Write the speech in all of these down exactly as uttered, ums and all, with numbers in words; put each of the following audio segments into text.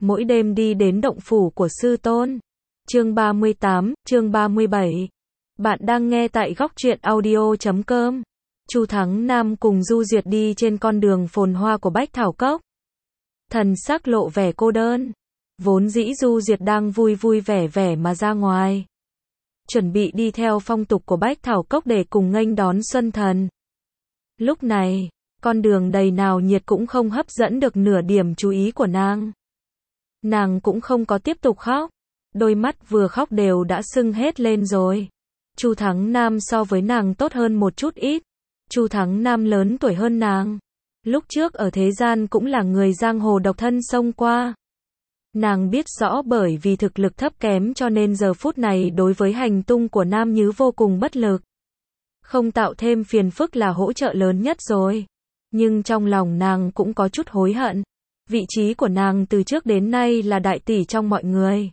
mỗi đêm đi đến động phủ của sư tôn. Chương ba mươi tám, chương ba mươi bảy. Bạn đang nghe tại góc truyện audio chấm com. Chu Thắng Nam cùng Du Duyệt đi trên con đường phồn hoa của Bách Thảo Cốc. Thần sắc lộ vẻ cô đơn. Vốn dĩ Du Duyệt đang vui vui vẻ vẻ mà ra ngoài, chuẩn bị đi theo phong tục của Bách Thảo Cốc để cùng nghênh đón Xuân Thần. Lúc này, con đường đầy náo nhiệt cũng không hấp dẫn được nửa điểm chú ý của nàng. Nàng cũng không có tiếp tục khóc, đôi mắt vừa khóc đều đã sưng hết lên rồi. Chu Thắng Nam so với nàng tốt hơn một chút ít. Chu Thắng Nam lớn tuổi hơn nàng, lúc trước ở thế gian cũng là người giang hồ độc thân xông qua. Nàng biết rõ bởi vì thực lực thấp kém cho nên giờ phút này đối với hành tung của Nam Nhứ vô cùng bất lực. Không tạo thêm phiền phức là hỗ trợ lớn nhất rồi. Nhưng trong lòng nàng cũng có chút hối hận. Vị trí của nàng từ trước đến nay là đại tỷ trong mọi người.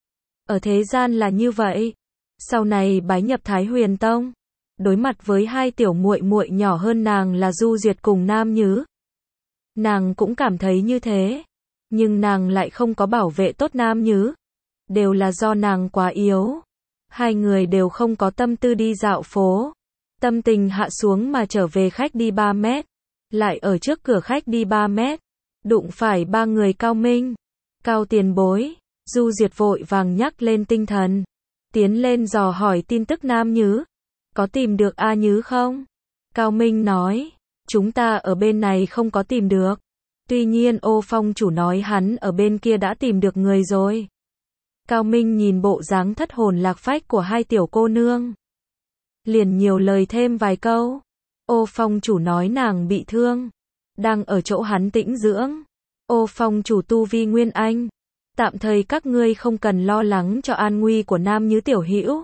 Ở thế gian là như vậy. Sau này bái nhập Thái Huyền Tông, đối mặt với hai tiểu muội muội nhỏ hơn nàng là Du Duyệt cùng Nam Nhứ, nàng cũng cảm thấy như thế. Nhưng nàng lại không có bảo vệ tốt Nam Nhứ. Đều là do nàng quá yếu. Hai người đều không có tâm tư đi dạo phố. Tâm tình hạ xuống mà trở về khách đi ba mét. Lại ở trước cửa khách đi ba mét. Đụng phải ba người Cao Minh, Cao Tiền Bối. Du Duyệt vội vàng nhắc lên tinh thần, tiến lên dò hỏi tin tức Nam Nhứ. Có tìm được A Nhứ không? Cao Minh nói, chúng ta ở bên này không có tìm được. Tuy nhiên Ô Phong chủ nói hắn ở bên kia đã tìm được người rồi. Cao Minh nhìn bộ dáng thất hồn lạc phách của hai tiểu cô nương, liền nhiều lời thêm vài câu. Ô Phong chủ nói nàng bị thương, đang ở chỗ hắn tĩnh dưỡng. Ô Phong chủ tu vi nguyên anh, tạm thời các ngươi không cần lo lắng cho an nguy của Nam Nhứ tiểu hữu.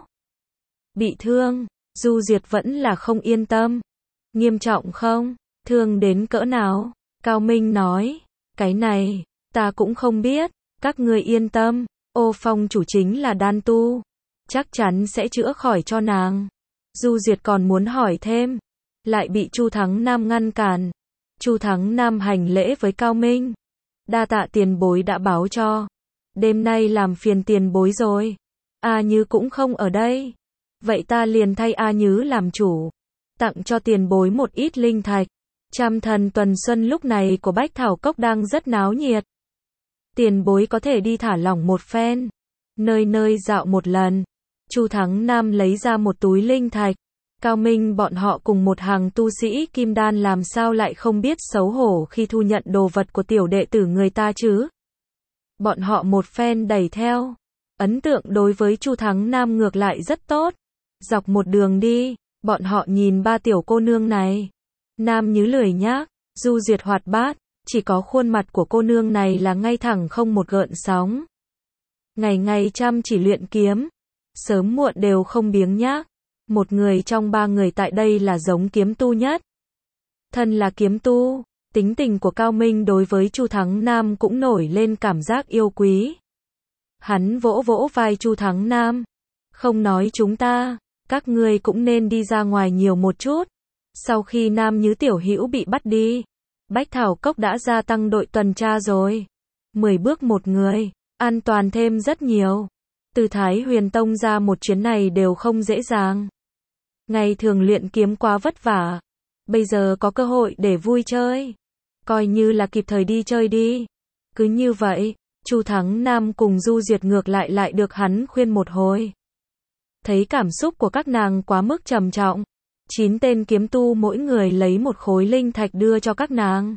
Bị thương, Du Duyệt vẫn là không yên tâm. Nghiêm trọng không? Thương đến cỡ nào? Cao Minh nói, cái này, ta cũng không biết, các ngươi yên tâm, Ô Phong chủ chính là đan tu, chắc chắn sẽ chữa khỏi cho nàng. Du Duyệt còn muốn hỏi thêm, lại bị Chu Thắng Nam ngăn cản. Chu Thắng Nam hành lễ với Cao Minh, đa tạ tiền bối đã báo cho, đêm nay làm phiền tiền bối rồi. A Nhứ cũng không ở đây, vậy ta liền thay A Nhứ làm chủ, tặng cho tiền bối một ít linh thạch. Trăm thần tuần xuân lúc này của Bách Thảo Cốc đang rất náo nhiệt. Tiền bối có thể đi thả lỏng một phen, nơi nơi dạo một lần. Chu Thắng Nam lấy ra một túi linh thạch. Cao Minh bọn họ cùng một hàng tu sĩ kim đan làm sao lại không biết xấu hổ khi thu nhận đồ vật của tiểu đệ tử người ta chứ. Bọn họ một phen đẩy theo. Ấn tượng đối với Chu Thắng Nam ngược lại rất tốt. Dọc một đường đi, bọn họ nhìn ba tiểu cô nương này. Nam Nhứ lười nhác, Du Duyệt hoạt bát, chỉ có khuôn mặt của cô nương này là ngay thẳng không một gợn sóng. Ngày ngày chăm chỉ luyện kiếm, sớm muộn đều không biếng nhác. Một người trong ba người tại đây là giống kiếm tu nhất. Thân là kiếm tu, tính tình của Cao Minh đối với Chu Thắng Nam cũng nổi lên cảm giác yêu quý. Hắn vỗ vỗ vai Chu Thắng Nam, không nói chúng ta, các ngươi cũng nên đi ra ngoài nhiều một chút. Sau khi Nam Nhứ tiểu hữu bị bắt đi, Bách Thảo Cốc đã gia tăng đội tuần tra rồi. Mười bước một người, an toàn thêm rất nhiều. Từ Thái Huyền Tông ra một chuyến này đều không dễ dàng. Ngày thường luyện kiếm quá vất vả, bây giờ có cơ hội để vui chơi, coi như là kịp thời đi chơi đi. Cứ như vậy, Chu Thắng Nam cùng Du Duyệt ngược lại lại được hắn khuyên một hồi. Thấy cảm xúc của các nàng quá mức trầm trọng, chín tên kiếm tu mỗi người lấy một khối linh thạch đưa cho các nàng,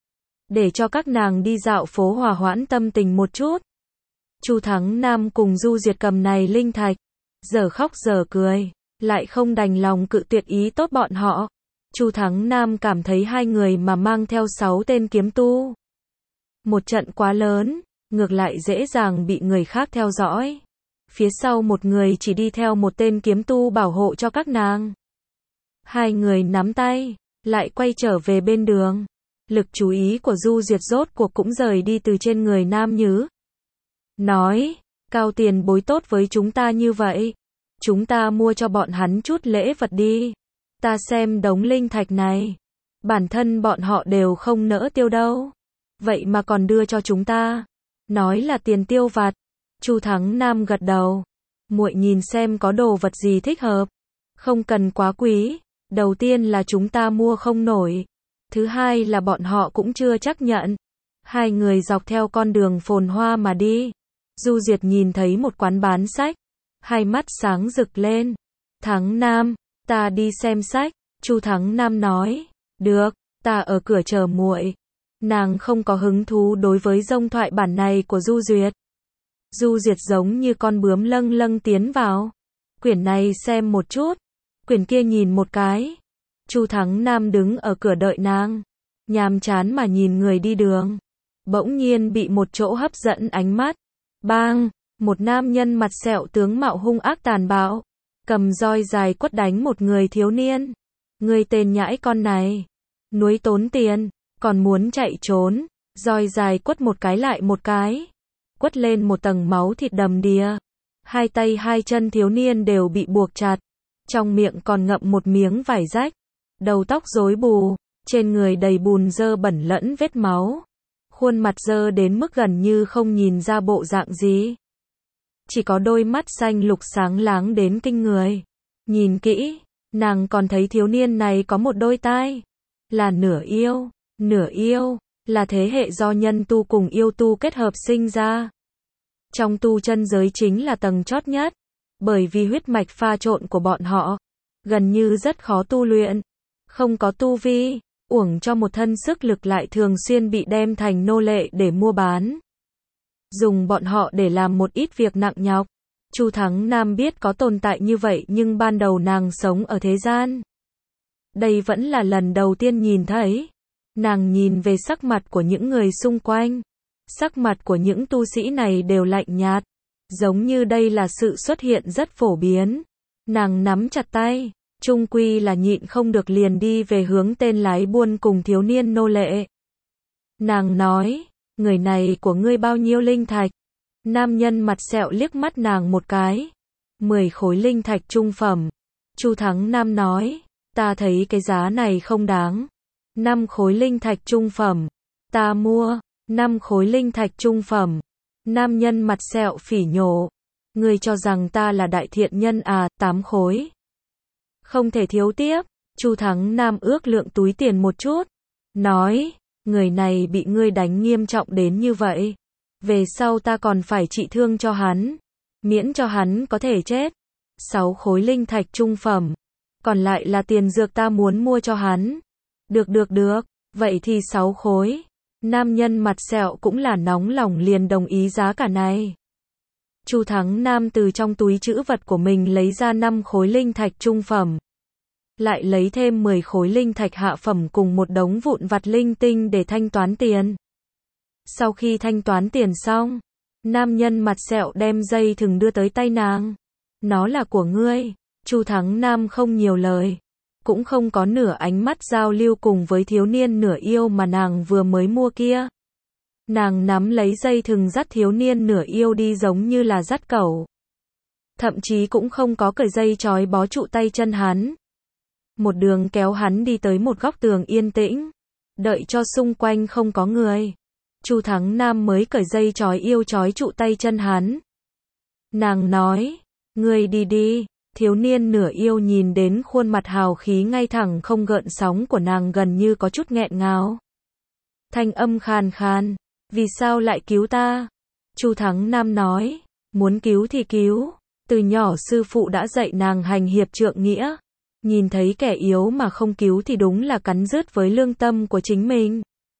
để cho các nàng đi dạo phố hòa hoãn tâm tình một chút. Chu Thắng Nam cùng Du Duyệt cầm này linh thạch, giờ khóc giờ cười, lại không đành lòng cự tuyệt ý tốt bọn họ. Chu Thắng Nam cảm thấy hai người mà mang theo sáu tên kiếm tu, một trận quá lớn, ngược lại dễ dàng bị người khác theo dõi. Phía sau một người chỉ đi theo một tên kiếm tu bảo hộ cho các nàng. Hai người nắm tay, lại quay trở về bên đường. Lực chú ý của Du Duyệt rốt cuộc cũng rời đi từ trên người Nam Nhứ. Nói, Cao tiền bối tốt với chúng ta như vậy, chúng ta mua cho bọn hắn chút lễ vật đi. Ta xem đống linh thạch này, bản thân bọn họ đều không nỡ tiêu đâu, vậy mà còn đưa cho chúng ta. Nói là tiền tiêu vặt. Chu Thắng Nam gật đầu. Muội nhìn xem có đồ vật gì thích hợp. Không cần quá quý. Đầu tiên là chúng ta mua không nổi. Thứ hai là bọn họ cũng chưa chắc nhận. Hai người dọc theo con đường phồn hoa mà đi. Du Duyệt nhìn thấy một quán bán sách. Hai mắt sáng rực lên. Thắng Nam, ta đi xem sách. Chu Thắng Nam nói. Được, ta ở cửa chờ muội. Nàng không có hứng thú đối với dông thoại bản này của Du Duyệt. Du Duyệt giống như con bướm lâng lâng tiến vào. Quyển này xem một chút. Quyển kia nhìn một cái. Chu Thắng Nam đứng ở cửa đợi nàng. Nhàm chán mà nhìn người đi đường. Bỗng nhiên bị một chỗ hấp dẫn ánh mắt. Bang! Một nam nhân mặt sẹo tướng mạo hung ác tàn bạo. Cầm roi dài quất đánh một người thiếu niên. Người tên nhãi con này. Nuối tốn tiền. Còn muốn chạy trốn. Roi dài quất một cái lại một cái. Quất lên một tầng máu thịt đầm đìa. Hai tay hai chân thiếu niên đều bị buộc chặt. Trong miệng còn ngậm một miếng vải rách. Đầu tóc rối bù. Trên người đầy bùn dơ bẩn lẫn vết máu. Khuôn mặt dơ đến mức gần như không nhìn ra bộ dạng gì. Chỉ có đôi mắt xanh lục sáng láng đến kinh người. Nhìn kỹ, nàng còn thấy thiếu niên này có một đôi tai. Là nửa yêu, nửa yêu, là thế hệ do nhân tu cùng yêu tu kết hợp sinh ra. Trong tu chân giới chính là tầng chót nhất. Bởi vì huyết mạch pha trộn của bọn họ, gần như rất khó tu luyện. Không có tu vi, uổng cho một thân sức lực lại thường xuyên bị đem thành nô lệ để mua bán. Dùng bọn họ để làm một ít việc nặng nhọc. Chu Thắng Nam biết có tồn tại như vậy nhưng ban đầu nàng sống ở thế gian. Đây vẫn là lần đầu tiên nhìn thấy. Nàng nhìn về sắc mặt của những người xung quanh. Sắc mặt của những tu sĩ này đều lạnh nhạt. Giống như đây là sự xuất hiện rất phổ biến. Nàng nắm chặt tay. Chung quy là nhịn không được liền đi về hướng tên lái buôn cùng thiếu niên nô lệ. Nàng nói, người này của ngươi bao nhiêu linh thạch? Nam nhân mặt sẹo liếc mắt nàng một cái. Mười khối linh thạch trung phẩm. Chu Thắng Nam nói, ta thấy cái giá này không đáng. Năm khối linh thạch trung phẩm. Ta mua. Năm khối linh thạch trung phẩm. Nam nhân mặt sẹo phỉ nhổ. Ngươi cho rằng ta là đại thiện nhân à? Tám khối. Không thể thiếu tiếp. Chu Thắng Nam ước lượng túi tiền một chút. Nói, người này bị ngươi đánh nghiêm trọng đến như vậy. Về sau ta còn phải trị thương cho hắn. Miễn cho hắn có thể chết. Sáu khối linh thạch trung phẩm. Còn lại là tiền dược ta muốn mua cho hắn. Được được được. Vậy thì sáu khối. Nam nhân mặt sẹo cũng là nóng lòng liền đồng ý giá cả này. Chu Thắng Nam từ trong túi trữ vật của mình lấy ra năm khối linh thạch trung phẩm. Lại lấy thêm mười khối linh thạch hạ phẩm cùng một đống vụn vặt linh tinh để thanh toán tiền. Sau khi thanh toán tiền xong, nam nhân mặt sẹo đem dây thừng đưa tới tay nàng. Nó là của ngươi. Chu Thắng Nam không nhiều lời. Cũng không có nửa ánh mắt giao lưu cùng với thiếu niên nửa yêu mà nàng vừa mới mua kia. Nàng nắm lấy dây thừng dắt thiếu niên nửa yêu đi giống như là dắt cẩu. Thậm chí cũng không có cởi dây trói bó trụ tay chân hắn. Một đường kéo hắn đi tới một góc tường yên tĩnh. Đợi cho xung quanh không có người. Chu Thắng Nam mới cởi dây trói yêu trói trụ tay chân hắn. Nàng nói, ngươi đi đi. Thiếu niên nửa yêu nhìn đến khuôn mặt hào khí ngay thẳng không gợn sóng của nàng gần như có chút nghẹn ngào. Thanh âm khàn khàn, vì sao lại cứu ta? Chu Thắng Nam nói, muốn cứu thì cứu. Từ nhỏ sư phụ đã dạy nàng hành hiệp trượng nghĩa. Nhìn thấy kẻ yếu mà không cứu thì đúng là cắn rứt với lương tâm của chính mình.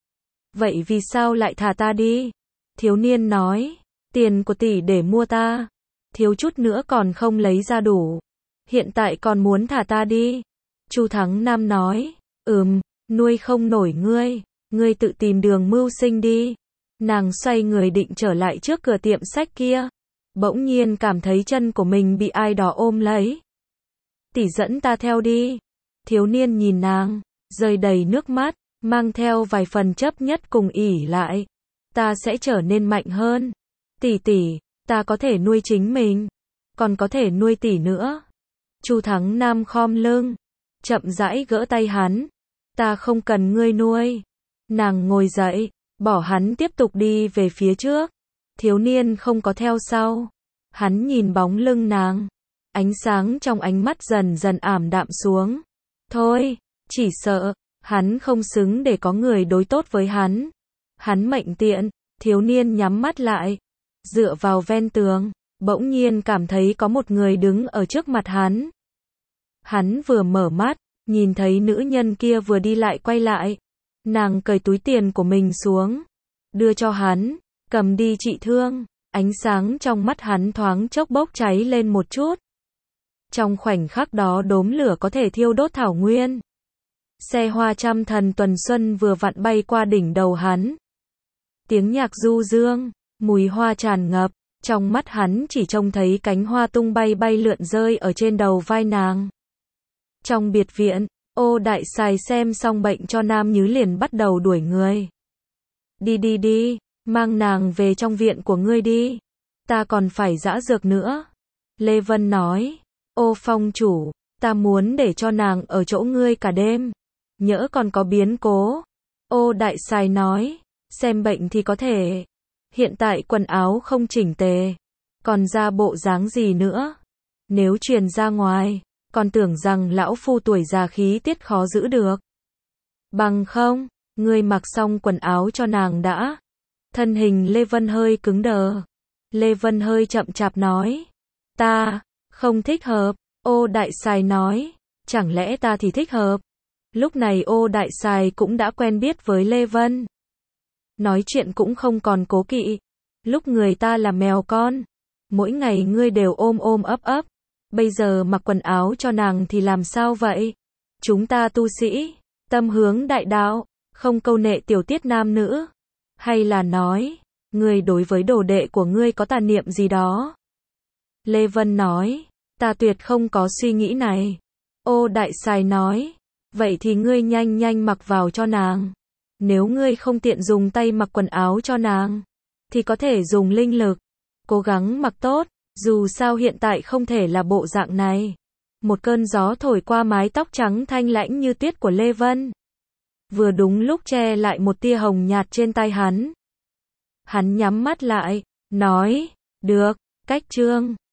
Vậy vì sao lại thả ta đi? Thiếu niên nói, tiền của tỷ để mua ta. Thiếu chút nữa còn không lấy ra đủ. Hiện tại còn muốn thả ta đi. Chu Thắng Nam nói, ừm, nuôi không nổi ngươi. Ngươi tự tìm đường mưu sinh đi. Nàng xoay người định trở lại trước cửa tiệm sách kia. Bỗng nhiên cảm thấy chân của mình bị ai đó ôm lấy. Tỷ dẫn ta theo đi. Thiếu niên nhìn nàng, rơi đầy nước mắt, mang theo vài phần chấp nhất cùng ỷ lại. Ta sẽ trở nên mạnh hơn. Tỷ tỷ, ta có thể nuôi chính mình. Còn có thể nuôi tỷ nữa. Chu Thắng Nam khom lưng, chậm rãi gỡ tay hắn. Ta không cần ngươi nuôi. Nàng ngồi dậy, bỏ hắn tiếp tục đi về phía trước. Thiếu niên không có theo sau. Hắn nhìn bóng lưng nàng. Ánh sáng trong ánh mắt dần dần ảm đạm xuống. Thôi, chỉ sợ, hắn không xứng để có người đối tốt với hắn. Hắn mệnh tiện, thiếu niên nhắm mắt lại. Dựa vào ven tường, bỗng nhiên cảm thấy có một người đứng ở trước mặt hắn. Hắn vừa mở mắt, nhìn thấy nữ nhân kia vừa đi lại quay lại. Nàng cởi túi tiền của mình xuống, đưa cho hắn, cầm đi trị thương. Ánh sáng trong mắt hắn thoáng chốc bốc cháy lên một chút. Trong khoảnh khắc đó đốm lửa có thể thiêu đốt thảo nguyên. Xe hoa trăm thần tuần xuân vừa vặn bay qua đỉnh đầu hắn. Tiếng nhạc du dương, mùi hoa tràn ngập, trong mắt hắn chỉ trông thấy cánh hoa tung bay bay lượn rơi ở trên đầu vai nàng. Trong biệt viện, Ô Đại Sài xem xong bệnh cho Nam Nhứ liền bắt đầu đuổi người. Đi đi đi, mang nàng về trong viện của ngươi đi. Ta còn phải giã dược nữa. Lê Vân nói, Ô Phong chủ, ta muốn để cho nàng ở chỗ ngươi cả đêm. Nhỡ còn có biến cố. Ô Đại Sài nói, xem bệnh thì có thể. Hiện tại quần áo không chỉnh tề. Còn ra bộ dáng gì nữa. Nếu truyền ra ngoài, còn tưởng rằng lão phu tuổi già khí tiết khó giữ được. Bằng không, ngươi mặc xong quần áo cho nàng đã. Thân hình Lê Vân hơi cứng đờ. Lê Vân hơi chậm chạp nói, ta, không thích hợp. Ô Đại Sài nói, chẳng lẽ ta thì thích hợp. Lúc này Ô Đại Sài cũng đã quen biết với Lê Vân. Nói chuyện cũng không còn cố kỵ. Lúc người ta là mèo con, mỗi ngày ngươi đều ôm ôm ấp ấp. Bây giờ mặc quần áo cho nàng thì làm sao vậy? Chúng ta tu sĩ, tâm hướng đại đạo, không câu nệ tiểu tiết nam nữ. Hay là nói, ngươi đối với đồ đệ của ngươi có tà niệm gì đó? Lê Vân nói, ta tuyệt không có suy nghĩ này. Ô Đại Sài nói, vậy thì ngươi nhanh nhanh mặc vào cho nàng. Nếu ngươi không tiện dùng tay mặc quần áo cho nàng, thì có thể dùng linh lực. Cố gắng mặc tốt, dù sao hiện tại không thể là bộ dạng này. Một cơn gió thổi qua mái tóc trắng thanh lãnh như tuyết của Lê Vân. Vừa đúng lúc che lại một tia hồng nhạt trên tay hắn. Hắn nhắm mắt lại, nói, được, cách chương.